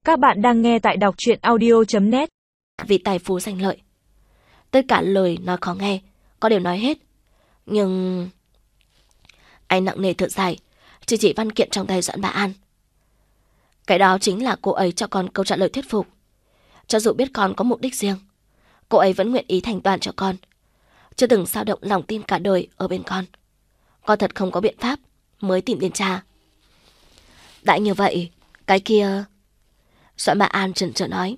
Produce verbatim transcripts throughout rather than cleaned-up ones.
Các bạn đang nghe tại đọc truyện audio chấm net. Vì tài phú danh lợi. Tất cả lời nói khó nghe, có đều nói hết. Nhưng... Anh nặng nề thở dài, chỉ chỉ văn kiện trong tay Doãn Bá An. Cái đó chính là cô ấy cho con câu trả lời thuyết phục. Cho dù biết con có mục đích riêng, cô ấy vẫn nguyện ý thành toàn cho con. Chưa từng dao động lòng tin cả đời ở bên con. Con thật không có biện pháp mới tìm đến cha. Đã như vậy, cái kia... Doãn Bá An chần chờ nói.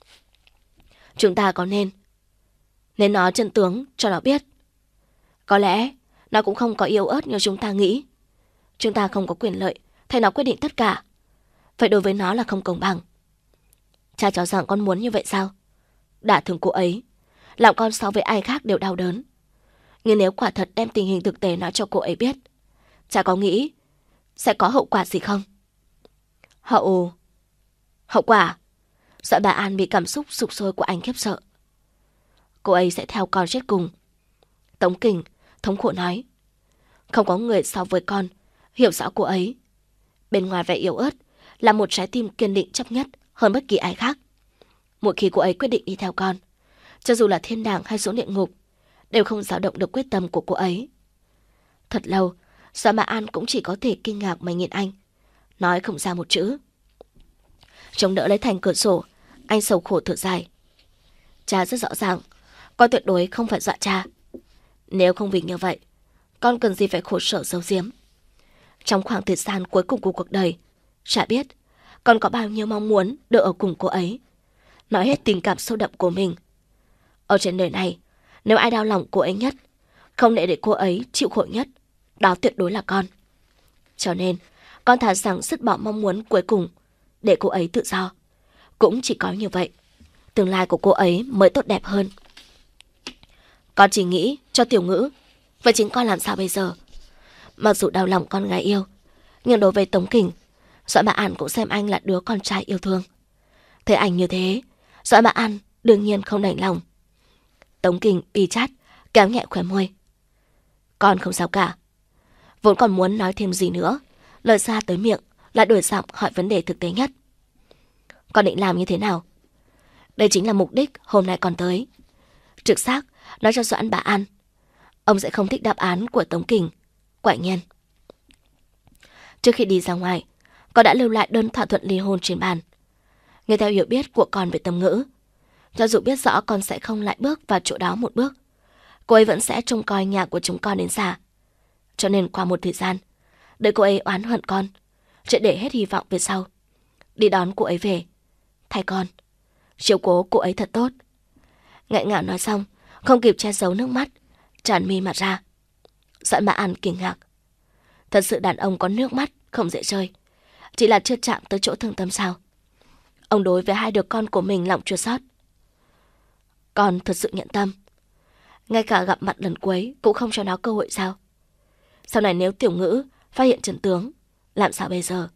Chúng ta có nên Nên nói chân tướng cho nó biết. Có lẽ nó cũng không có yếu ớt như chúng ta nghĩ. Chúng ta không có quyền lợi thay nó quyết định tất cả. Vậy đối với nó là không công bằng. Cha cho rằng con muốn như vậy sao? Đả thương cô ấy, làm con so với ai khác đều đau đớn. Nhưng nếu quả thật đem tình hình thực tế nói cho cô ấy biết, cha có nghĩ sẽ có hậu quả gì không? Hậu... Hậu quả? Doãn Bá An bị cảm xúc sục sôi của anh khiếp sợ. Cô ấy sẽ theo con chết cùng. Tống Kình thống khổ nói. Không có người so với con hiểu rõ cô ấy. Bên ngoài vẻ yếu ớt là một trái tim kiên định chấp nhất hơn bất kỳ ai khác. Mỗi khi cô ấy quyết định đi theo con, cho dù là thiên đàng hay xuống địa ngục, đều không dao động được quyết tâm của cô ấy. Thật lâu, Doãn Bá An cũng chỉ có thể kinh ngạc mà nhìn anh, nói không ra một chữ. Chống đỡ lấy thành cửa sổ, anh sầu khổ thở dài. Cha rất rõ ràng, con tuyệt đối không phải dọa cha. Nếu không vì như vậy, con cần gì phải khổ sở giấu giếm. Trong khoảng thời gian cuối cùng của cuộc đời, cha biết con có bao nhiêu mong muốn được ở cùng cô ấy, nói hết tình cảm sâu đậm của mình. Ở trên đời này, nếu ai đau lòng cô ấy nhất, không để để cô ấy chịu khổ nhất, đó tuyệt đối là con. Cho nên, con thà rằng dứt bỏ mong muốn cuối cùng để cô ấy tự do. Cũng chỉ có như vậy, tương lai của cô ấy mới tốt đẹp hơn. Con chỉ nghĩ cho Tiểu Ngữ, vậy chính con làm sao bây giờ? Mặc dù đau lòng con gái yêu, nhưng đối với Tống Kình, Doãn Bá An cũng xem anh là đứa con trai yêu thương. Thấy anh như thế, Doãn Bá An đương nhiên không đành lòng. Tống Kình bi chát, kéo nhẹ khóe môi. Con không sao cả. Vốn còn muốn nói thêm gì nữa, lời ra tới miệng lại đổi giọng hỏi vấn đề thực tế nhất. Con định làm như thế nào? Đây chính là mục đích hôm nay con tới. Trực giác nói cho Doãn Bá An, ông sẽ không thích đáp án của Tống Kình. Quả nhiên. Trước khi đi ra ngoài, con đã lưu lại đơn thỏa thuận ly hôn trên bàn. Nghe theo hiểu biết của con về Tống Ngữ, cho dù biết rõ con sẽ không lại bước vào chỗ đó một bước, cô ấy vẫn sẽ trông coi nhà của chúng con đến già. Cho nên qua một thời gian, đợi cô ấy oán hận con, sẽ để hết hy vọng về sau, đi đón cô ấy về, thay con, chiếu cố cô ấy thật tốt. Ngại ngào nói xong, không kịp che giấu nước mắt, tràn mi mặt ra. Doãn Bá An kinh ngạc. Thật sự đàn ông có nước mắt không dễ chơi, chỉ là chưa chạm tới chỗ thương tâm sao? Ông đối với hai đứa con của mình lòng chua xót. Con thật sự nhận tâm, ngay cả gặp mặt lần cuối cũng không cho nó cơ hội sao? Sau này nếu Tiểu Ngữ phát hiện chân tướng, làm sao bây giờ?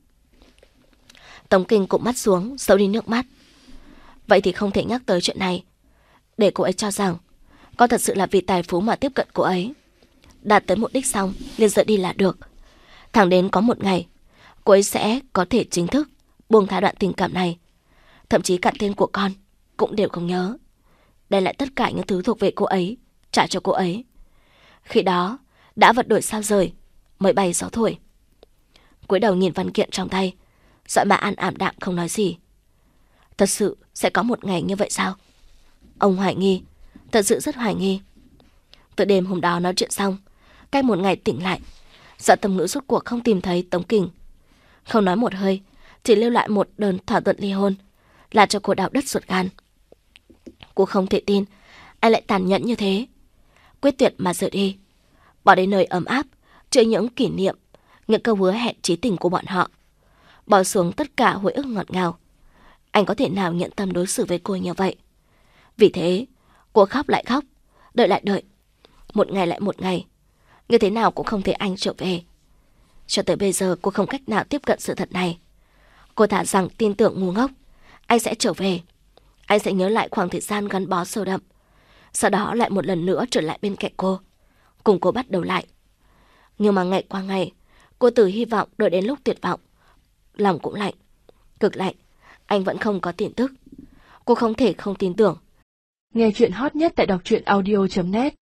Tống Kình cũng mắt xuống, giấu đi nước mắt. Vậy thì không thể nhắc tới chuyện này, để cô ấy cho rằng con thật sự là vì tài phú mà tiếp cận cô ấy. Đạt tới mục đích xong liền rời đi là được. Thẳng đến có một ngày, cô ấy sẽ có thể chính thức buông tha đoạn tình cảm này. Thậm chí cả tên của con cũng đều không nhớ. Đây là tất cả những thứ thuộc về cô ấy, trả cho cô ấy. Khi đó đã vật đổi sao rời, mới bay gió thổi. Cúi đầu nhìn văn kiện trong tay, Doãn Bá An ảm đạm không nói gì. Thật sự sẽ có một ngày như vậy sao? Ông hoài nghi, thật sự rất hoài nghi. Từ đêm hôm đó nói chuyện xong, cách một ngày tỉnh lại, Doãn Tâm Ngữ rốt cuộc không tìm thấy Tống Kình. Không nói một hơi, chỉ lưu lại một đơn thỏa thuận ly hôn, là cho cô đau đất ruột gan. Cô không thể tin anh lại tàn nhẫn như thế. Quyết tuyệt mà rời đi, bỏ đến nơi ấm áp, chứa những kỷ niệm, những câu hứa hẹn chí tình của bọn họ, bỏ xuống tất cả hồi ức ngọt ngào. Anh có thể nào nhận tâm đối xử với cô như vậy? Vì thế, cô khóc lại khóc, đợi lại đợi, một ngày lại một ngày, như thế nào cũng không thể anh trở về. Cho tới bây giờ cô không cách nào tiếp cận sự thật này. Cô thả rằng tin tưởng ngu ngốc, anh sẽ trở về. Anh sẽ nhớ lại khoảng thời gian gắn bó sâu đậm, sau đó lại một lần nữa trở lại bên cạnh cô, cùng cô bắt đầu lại. Nhưng mà ngày qua ngày, cô từ hy vọng đợi đến lúc tuyệt vọng, lòng cũng lạnh, cực lạnh. anh vẫn không có tin tức. Cô không thể không tin tưởng. Nghe chuyện hot nhất tại đọc truyện audio chấm net